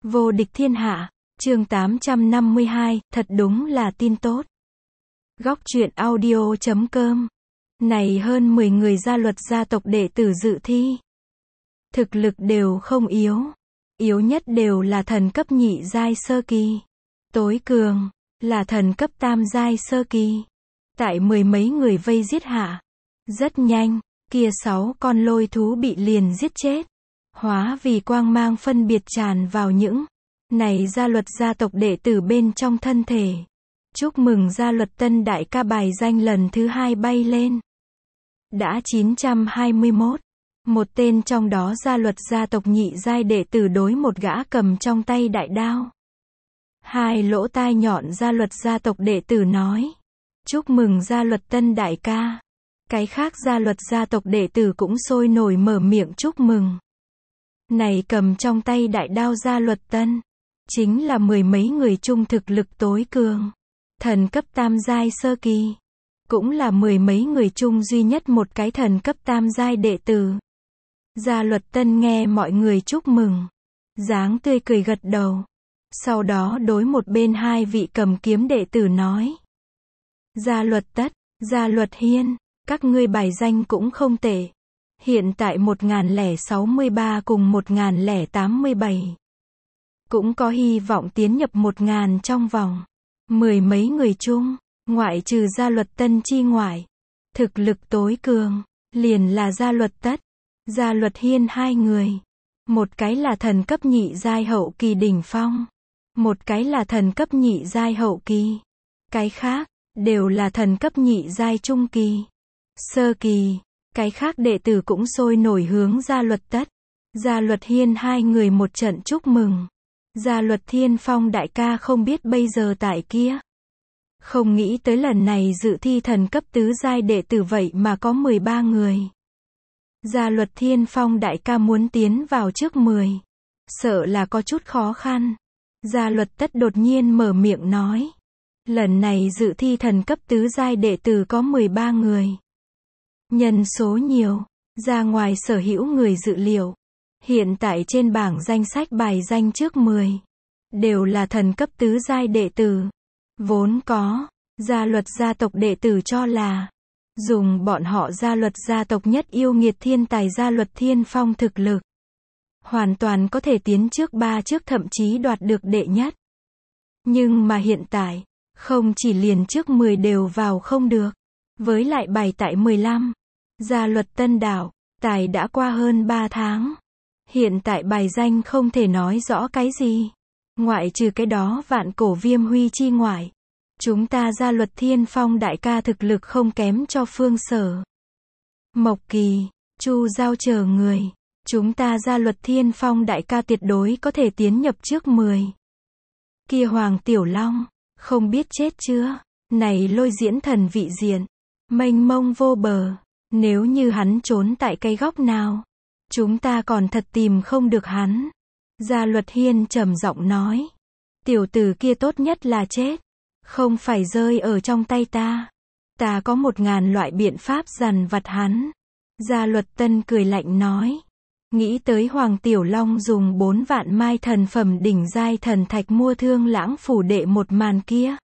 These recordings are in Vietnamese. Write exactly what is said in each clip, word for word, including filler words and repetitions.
Vô địch thiên hạ, chương tám trăm năm mươi hai, thật đúng là tin tốt. Góc truyện audio chấm com. Này hơn mười người gia luật gia tộc đệ tử dự thi. Thực lực đều không yếu. Yếu nhất đều là thần cấp nhị giai sơ kỳ. Tối cường, là thần cấp tam giai sơ kỳ. Tại mười mấy người vây giết hạ. Rất nhanh, kia sáu con lôi thú bị liền giết chết. Hóa vì quang mang phân biệt tràn vào những này gia luật gia tộc đệ tử bên trong thân thể. Chúc mừng gia luật tân đại ca bài danh lần thứ hai bay lên. Đã chín trăm hai mươi mốt. Một tên trong đó gia luật gia tộc nhị giai đệ tử đối một gã cầm trong tay đại đao. Hai lỗ tai nhọn gia luật gia tộc đệ tử nói. Chúc mừng gia luật tân đại ca. Cái khác gia luật gia tộc đệ tử cũng sôi nổi mở miệng chúc mừng. Này cầm trong tay đại đao gia luật tân. Chính là mười mấy người chung thực lực tối cường. Thần cấp tam giai sơ kỳ. Cũng là mười mấy người chung duy nhất một cái thần cấp tam giai đệ tử. Gia luật tân nghe mọi người chúc mừng. Dáng tươi cười gật đầu. Sau đó đối một bên hai vị cầm kiếm đệ tử nói. Gia luật tất, gia luật hiên, các ngươi bài danh cũng không tệ. Hiện tại một nghìn lẻ sáu mươi ba cùng một nghìn lẻ tám mươi bảy. Cũng có hy vọng tiến nhập một nghìn trong vòng. Mười mấy người chung, ngoại trừ gia luật tân chi ngoại. Thực lực tối cường, liền là gia luật tất, gia luật hiên hai người. Một cái là thần cấp nhị giai hậu kỳ đỉnh phong. Một cái là thần cấp nhị giai hậu kỳ. Cái khác, đều là thần cấp nhị giai trung kỳ. Sơ kỳ, cái khác đệ tử cũng sôi nổi hướng gia luật tất, gia luật hiên hai người một trận chúc mừng. Gia luật thiên phong đại ca không biết bây giờ tại kia. Không nghĩ tới lần này dự thi thần cấp tứ giai đệ tử vậy mà có mười ba người. Gia luật thiên phong đại ca muốn tiến vào trước mười. Sợ là có chút khó khăn. Gia luật tất đột nhiên mở miệng nói. Lần này dự thi thần cấp tứ giai đệ tử có mười ba người. Nhân số nhiều, ra ngoài sở hữu người dự liệu. Hiện tại trên bảng danh sách bài danh trước mười. Đều là thần cấp tứ giai đệ tử. Vốn có, gia luật gia tộc đệ tử cho là. Dùng bọn họ gia luật gia tộc nhất yêu nghiệt thiên tài gia luật thiên phong thực lực. Hoàn toàn có thể tiến trước ba trước thậm chí đoạt được đệ nhất. Nhưng mà hiện tại, không chỉ liền trước mười đều vào không được. Với lại bài tại mười lăm. Gia luật tân đảo, tài đã qua hơn ba tháng. Hiện tại bài danh không thể nói rõ cái gì. Ngoại trừ cái đó vạn cổ viêm huy chi ngoại. Chúng ta gia luật thiên phong đại ca thực lực không kém cho phương sở. Mộc Kỳ, Chu Giao chờ người. Chúng ta gia luật thiên phong đại ca tuyệt đối có thể tiến nhập trước mười. Kia Hoàng Tiểu Long, không biết chết chưa? Này lôi diễn thần vị diện. Mênh mông vô bờ. Nếu như hắn trốn tại cái góc nào. Chúng ta còn thật tìm không được hắn. Gia luật hiên trầm giọng nói. Tiểu tử kia tốt nhất là chết. Không phải rơi ở trong tay ta. Ta có một ngàn loại biện pháp dằn vặt hắn. Gia luật tân cười lạnh nói. Nghĩ tới Hoàng Tiểu Long dùng bốn vạn mai thần phẩm đỉnh giai thần thạch mua Thương Lãng phủ đệ một màn kia.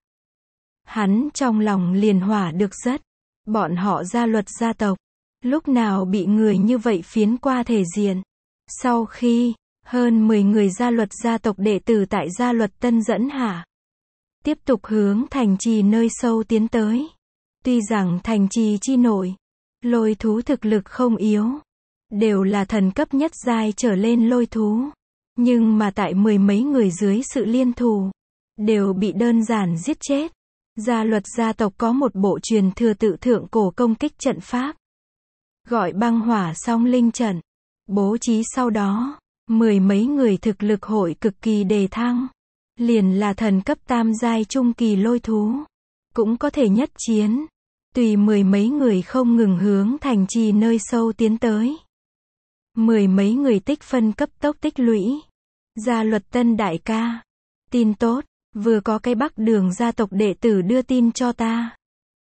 Hắn trong lòng liền hỏa được rất. Bọn họ gia luật gia tộc. Lúc nào bị người như vậy phiến qua thể diện. Sau khi, hơn mười người gia luật gia tộc đệ tử tại gia luật tân dẫn hạ. Tiếp tục hướng thành trì nơi sâu tiến tới. Tuy rằng thành trì chi nội, lôi thú thực lực không yếu. Đều là thần cấp nhất giai trở lên lôi thú. Nhưng mà tại mười mấy người dưới sự liên thủ. Đều bị đơn giản giết chết. Gia luật gia tộc có một bộ truyền thừa tự thượng cổ công kích trận pháp. Gọi băng hỏa song linh trận. Bố trí sau đó, mười mấy người thực lực hội cực kỳ đề thăng. Liền là thần cấp tam giai trung kỳ lôi thú. Cũng có thể nhất chiến. Tùy mười mấy người không ngừng hướng thành trì nơi sâu tiến tới. Mười mấy người tích phân cấp tốc tích lũy. Gia luật tân đại ca. Tin tốt, vừa có cái Bắc Đường gia tộc đệ tử đưa tin cho ta.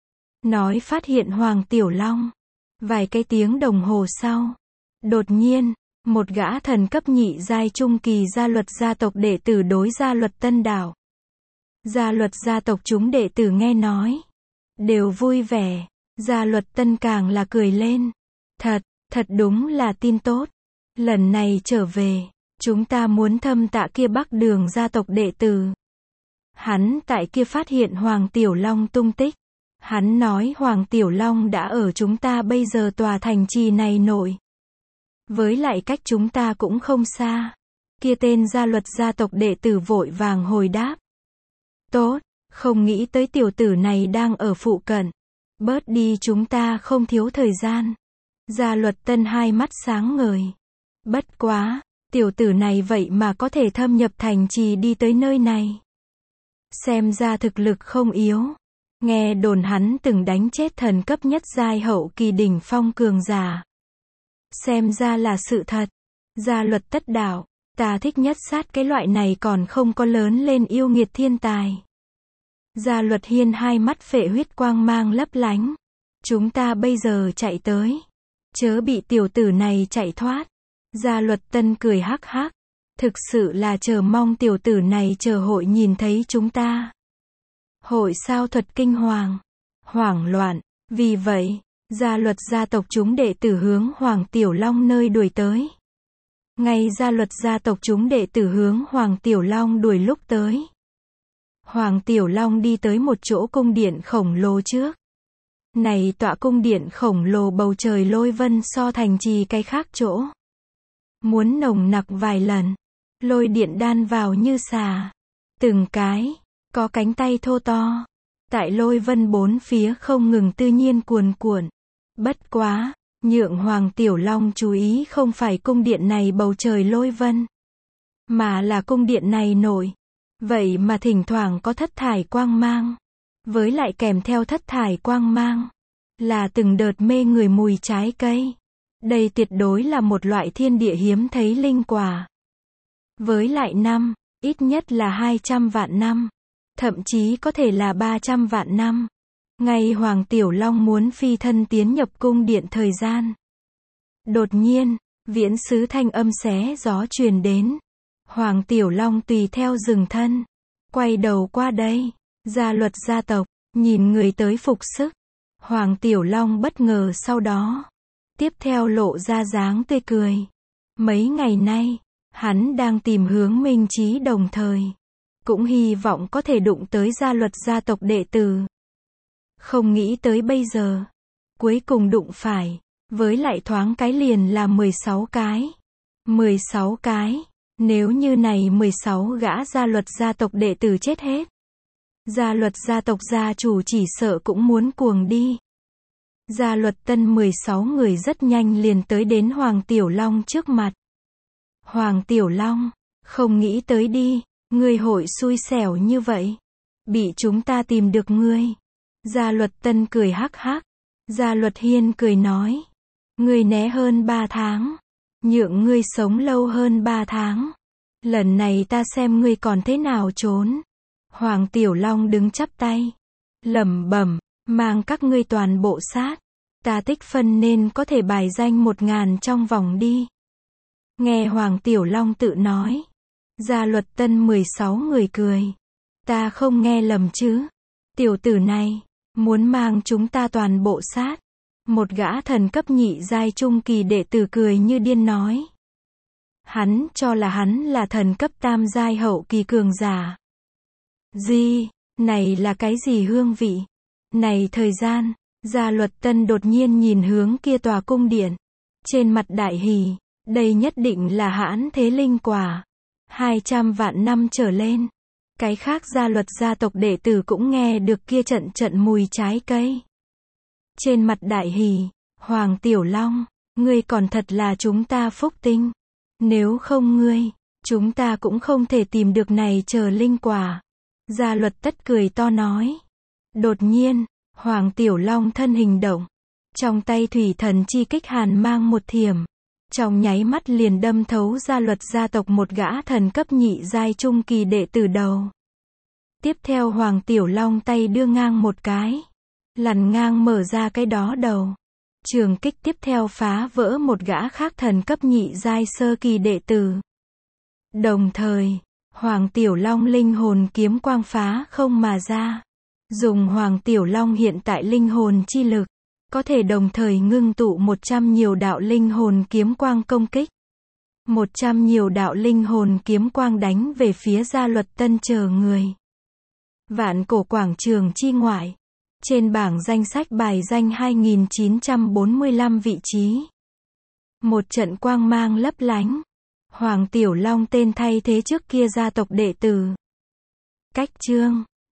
Nói phát hiện Hoàng Tiểu Long. Vài cái tiếng đồng hồ sau. Đột nhiên, Một gã thần cấp nhị giai trung kỳ gia luật gia tộc đệ tử đối gia luật Tân đảo. Gia luật gia tộc chúng đệ tử nghe nói, đều vui vẻ, gia luật Tân càng là cười lên. Thật, thật đúng là tin tốt. Lần này trở về, chúng ta muốn thâm tạ kia Bắc Đường gia tộc đệ tử. Hắn tại kia phát hiện Hoàng Tiểu Long tung tích. Hắn nói Hoàng Tiểu Long đã ở chúng ta bây giờ tòa thành trì này nội. Với lại cách chúng ta cũng không xa. Kia tên gia luật gia tộc đệ tử vội vàng hồi đáp. Tốt, không nghĩ tới tiểu tử này đang ở phụ cận. Bớt đi chúng ta không thiếu thời gian. Gia luật Tân hai mắt sáng ngời. Bất quá, tiểu tử này vậy mà có thể thâm nhập thành trì đi tới nơi này. Xem ra thực lực không yếu. Nghe đồn hắn từng đánh chết thần cấp nhất giai hậu kỳ đỉnh phong cường giả. Xem ra là sự thật. Gia luật Tất đảo, ta thích nhất sát cái loại này còn không có lớn lên yêu nghiệt thiên tài. Gia luật Hiên hai mắt phệ huyết quang mang lấp lánh. Chúng ta bây giờ chạy tới. Chớ bị tiểu tử này chạy thoát. Gia luật Tân cười hắc hắc. Thực sự là chờ mong tiểu tử này chờ hội nhìn thấy chúng ta. Hội sao thuật kinh hoàng. Hoảng loạn. Vì vậy, gia luật gia tộc chúng đệ tử hướng Hoàng Tiểu Long nơi đuổi tới. Ngay gia luật gia tộc chúng đệ tử hướng Hoàng Tiểu Long đuổi lúc tới. Hoàng Tiểu Long đi tới một chỗ cung điện khổng lồ trước. Này tọa cung điện khổng lồ bầu trời lôi vân so thành trì cái khác chỗ. Muốn nồng nặc vài lần. Lôi điện đan vào như xà. Từng cái, có cánh tay thô to. Tại lôi vân bốn phía không ngừng tự nhiên cuồn cuộn. Bất quá, nhượng Hoàng Tiểu Long chú ý không phải cung điện này bầu trời lôi vân. Mà là cung điện này nổi. Vậy mà thỉnh thoảng có thất thải quang mang. Với lại kèm theo thất thải quang mang. Là từng đợt mê người mùi trái cây. Đây tuyệt đối là một loại thiên địa hiếm thấy linh quả. Với lại năm, ít nhất là hai trăm vạn năm. Thậm chí có thể là ba trăm vạn năm. Ngay Hoàng Tiểu Long muốn phi thân tiến nhập cung điện thời gian. Đột nhiên, viễn sứ thanh âm xé gió truyền đến. Hoàng Tiểu Long tùy theo dừng thân. Quay đầu qua đây. Gia luật gia tộc, nhìn người tới phục sức. Hoàng Tiểu Long bất ngờ sau đó. Tiếp theo lộ ra dáng tươi cười. Mấy ngày nay, hắn đang tìm hướng minh trí đồng thời. Cũng hy vọng có thể đụng tới gia luật gia tộc đệ tử. Không nghĩ tới bây giờ. Cuối cùng đụng phải. Với lại thoáng cái liền là mười sáu cái. mười sáu cái. Nếu như này mười sáu gã gia luật gia tộc đệ tử chết hết. Gia luật gia tộc gia chủ chỉ sợ cũng muốn cuồng đi. Gia luật Tân mười sáu người rất nhanh liền tới đến Hoàng Tiểu Long trước mặt. Hoàng Tiểu Long, không nghĩ tới đi, ngươi hội xui xẻo như vậy. Bị chúng ta tìm được ngươi. Gia luật Tân cười hắc hắc. Gia luật Hiên cười nói. Ngươi né hơn ba tháng. Nhượng ngươi sống lâu hơn ba tháng. Lần này ta xem ngươi còn thế nào trốn. Hoàng Tiểu Long đứng chắp tay. Lẩm bẩm, mang các ngươi toàn bộ sát. Ta tích phân nên có thể bài danh một ngàn trong vòng đi. Nghe Hoàng Tiểu Long tự nói. Gia luật Tân mười sáu người cười. Ta không nghe lầm chứ. Tiểu tử này, muốn mang chúng ta toàn bộ sát. Một gã thần cấp nhị giai trung kỳ đệ tử cười như điên nói. Hắn cho là hắn là thần cấp tam giai hậu kỳ cường giả. Gì, này là cái gì hương vị? Này thời gian, Gia luật Tân đột nhiên nhìn hướng kia tòa cung điện. Trên mặt đại hỉ, đây nhất định là hãn thế linh quả. hai trăm vạn năm trở lên. Cái khác gia luật gia tộc đệ tử cũng nghe được kia trận trận mùi trái cây. Trên mặt đại hỉ, Hoàng Tiểu Long, ngươi còn thật là chúng ta phúc tinh. Nếu không ngươi, chúng ta cũng không thể tìm được này chờ linh quả. Gia luật Tất cười to nói. Đột nhiên, Hoàng Tiểu Long thân hình động. Trong tay thủy thần chi kích hàn mang một thiểm. Trong nháy mắt liền đâm thấu gia luật gia tộc một gã thần cấp nhị giai trung kỳ đệ tử đầu. Tiếp theo Hoàng Tiểu Long tay đưa ngang một cái. Lằn ngang mở ra cái đó đầu. Trường kích tiếp theo phá vỡ một gã khác thần cấp nhị giai sơ kỳ đệ tử. Đồng thời, Hoàng Tiểu Long linh hồn kiếm quang phá không mà ra. Dùng Hoàng Tiểu Long hiện tại linh hồn chi lực, có thể đồng thời ngưng tụ một trăm nhiều đạo linh hồn kiếm quang công kích. Một trăm nhiều đạo linh hồn kiếm quang đánh về phía Gia Luật Tân chờ người. Vạn cổ quảng trường chi ngoại. Trên bảng danh sách bài danh hai nghìn chín trăm bốn mươi lăm vị trí. Một trận quang mang lấp lánh. Hoàng Tiểu Long tên thay thế trước kia gia tộc đệ tử. Cách chương